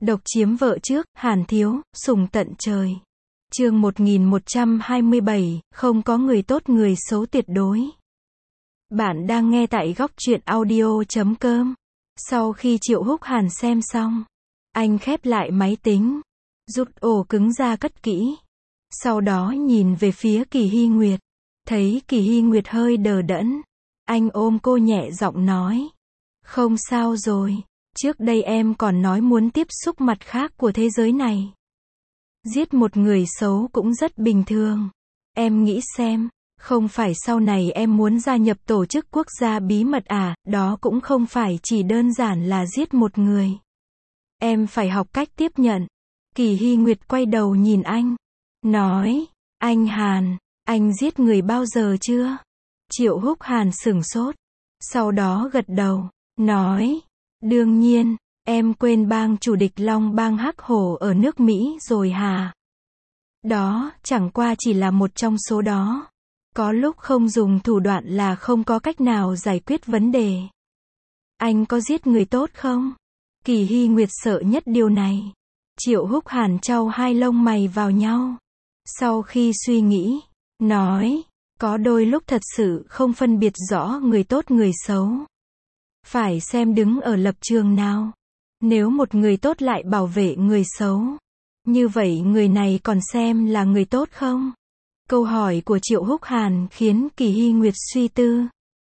Độc chiếm vợ trước, Hàn Thiếu, sủng tận trời. Chương 1127, không có người tốt người xấu tuyệt đối. Bạn đang nghe tại góc truyện audio.com. Sau khi Triệu Húc Hàn xem xong, anh khép lại máy tính, rút ổ cứng ra cất kỹ. Sau đó nhìn về phía Kỳ Hy Nguyệt, thấy Kỳ Hy Nguyệt hơi đờ đẫn. Anh ôm cô nhẹ giọng nói, không sao rồi, trước đây em còn nói muốn tiếp xúc mặt khác của thế giới này. Giết một người xấu cũng rất bình thường. Em nghĩ xem, không phải sau này em muốn gia nhập tổ chức quốc gia bí mật à, đó cũng không phải chỉ đơn giản là giết một người. Em phải học cách tiếp nhận. Kỳ Hy Nguyệt quay đầu nhìn anh, nói, anh Hàn, anh giết người bao giờ chưa? Triệu Húc Hàn sửng sốt, sau đó gật đầu, nói, đương nhiên, em quên bang chủ địch Long bang Hắc Hổ ở nước Mỹ rồi hả? Đó, chẳng qua chỉ là một trong số đó. Có lúc không dùng thủ đoạn là không có cách nào giải quyết vấn đề. Anh có giết người tốt không? Kỳ Hy Nguyệt sợ nhất điều này. Triệu Húc Hàn chau hai lông mày vào nhau. Sau khi suy nghĩ, nói, có đôi lúc thật sự không phân biệt rõ người tốt người xấu. Phải xem đứng ở lập trường nào. Nếu một người tốt lại bảo vệ người xấu, như vậy người này còn xem là người tốt không? Câu hỏi của Triệu Húc Hàn khiến Kỳ Hy Nguyệt suy tư.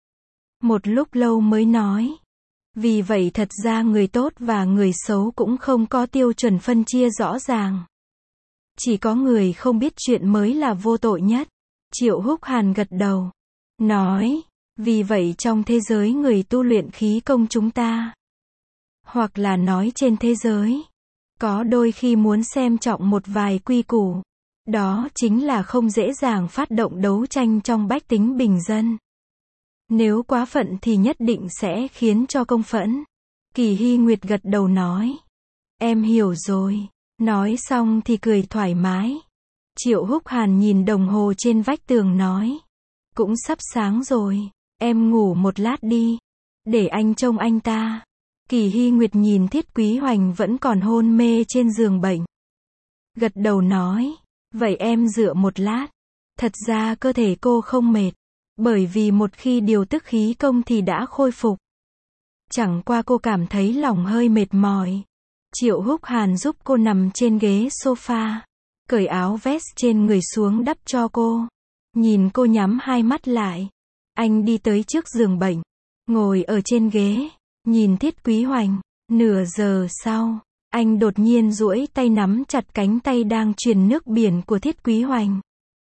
Một lúc lâu mới nói. Vì vậy thật ra người tốt và người xấu cũng không có tiêu chuẩn phân chia rõ ràng. Chỉ có người không biết chuyện mới là vô tội nhất. Triệu Húc Hàn gật đầu. Nói, vì vậy trong thế giới người tu luyện khí công chúng ta, hoặc là nói trên thế giới, có đôi khi muốn xem trọng một vài quy củ. Đó chính là không dễ dàng phát động đấu tranh trong bách tính bình dân. Nếu quá phận thì nhất định sẽ khiến cho công phẫn. Kỳ Hy Nguyệt gật đầu nói. Em hiểu rồi. Nói xong thì cười thoải mái. Triệu Húc Hàn nhìn đồng hồ trên vách tường nói. Cũng sắp sáng rồi. Em ngủ một lát đi. Để anh trông anh ta. Kỳ Hy Nguyệt nhìn Thiết Quý Hoành vẫn còn hôn mê trên giường bệnh. Gật đầu nói. Vậy em dựa một lát. Thật ra cơ thể cô không mệt. Bởi vì một khi điều tức khí công thì đã khôi phục. Chẳng qua cô cảm thấy lòng hơi mệt mỏi. Triệu Húc Hàn giúp cô nằm trên ghế sofa. Cởi áo vest trên người xuống đắp cho cô. Nhìn cô nhắm hai mắt lại. Anh đi tới trước giường bệnh. Ngồi ở trên ghế. Nhìn Thiết Quý Hoành. Nửa giờ sau, anh đột nhiên duỗi tay nắm chặt cánh tay đang truyền nước biển của Thiết Quý Hoành.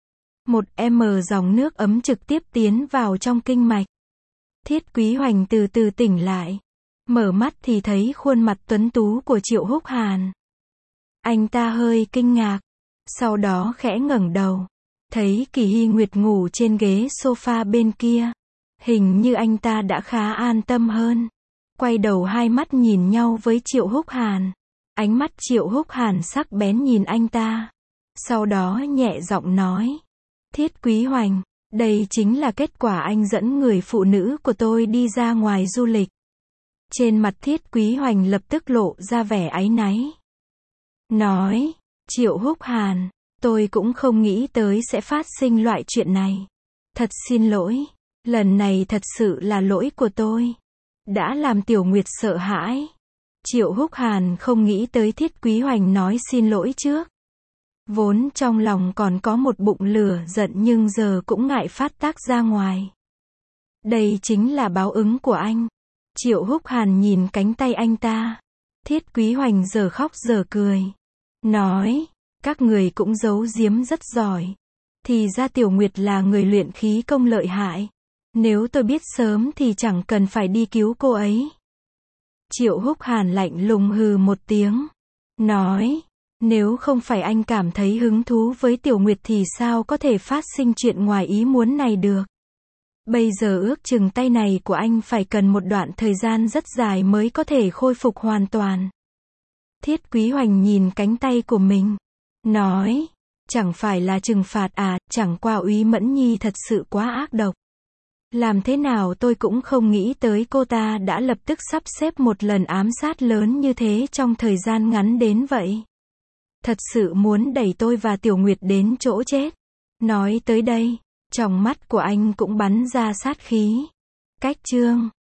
1m dòng nước ấm trực tiếp tiến vào trong kinh mạch. Thiết Quý Hoành từ từ tỉnh lại. Mở mắt thì thấy khuôn mặt tuấn tú của Triệu Húc Hàn. Anh ta hơi kinh ngạc. Sau đó khẽ ngẩng đầu. Thấy Kỳ Hy Nguyệt ngủ trên ghế sofa bên kia. Hình như anh ta đã khá an tâm hơn. Quay đầu hai mắt nhìn nhau với Triệu Húc Hàn. Ánh mắt Triệu Húc Hàn sắc bén nhìn anh ta. Sau đó nhẹ giọng nói. Thiết Quý Hoành, đây chính là kết quả anh dẫn người phụ nữ của tôi đi ra ngoài du lịch. Trên mặt Thiết Quý Hoành lập tức lộ ra vẻ áy náy. Nói, Triệu Húc Hàn, tôi cũng không nghĩ tới sẽ phát sinh loại chuyện này. Thật xin lỗi, lần này thật sự là lỗi của tôi. Đã làm Tiểu Nguyệt sợ hãi. Triệu Húc Hàn không nghĩ tới Thiết Quý Hoành nói xin lỗi trước. Vốn trong lòng còn có một bụng lửa giận nhưng giờ cũng ngại phát tác ra ngoài. Đây chính là báo ứng của anh. Triệu Húc Hàn nhìn cánh tay anh ta. Thiết Quý Hoành giờ khóc giờ cười. Nói, các người cũng giấu giếm rất giỏi. Thì ra Tiểu Nguyệt là người luyện khí công lợi hại. Nếu tôi biết sớm thì chẳng cần phải đi cứu cô ấy. Triệu Húc Hàn lạnh lùng hừ một tiếng. Nói, nếu không phải anh cảm thấy hứng thú với Tiểu Nguyệt thì sao có thể phát sinh chuyện ngoài ý muốn này được. Bây giờ ước chừng tay này của anh phải cần một đoạn thời gian rất dài mới có thể khôi phục hoàn toàn. Thiết Quý Hoành nhìn cánh tay của mình. Nói, chẳng phải là trừng phạt à, chẳng qua Úy Mẫn Nhi thật sự quá ác độc. Làm thế nào tôi cũng không nghĩ tới cô ta đã lập tức sắp xếp một lần ám sát lớn như thế trong thời gian ngắn đến vậy. Thật sự muốn đẩy tôi và Tiểu Nguyệt đến chỗ chết. Nói tới đây, trong mắt của anh cũng bắn ra sát khí. Cách chương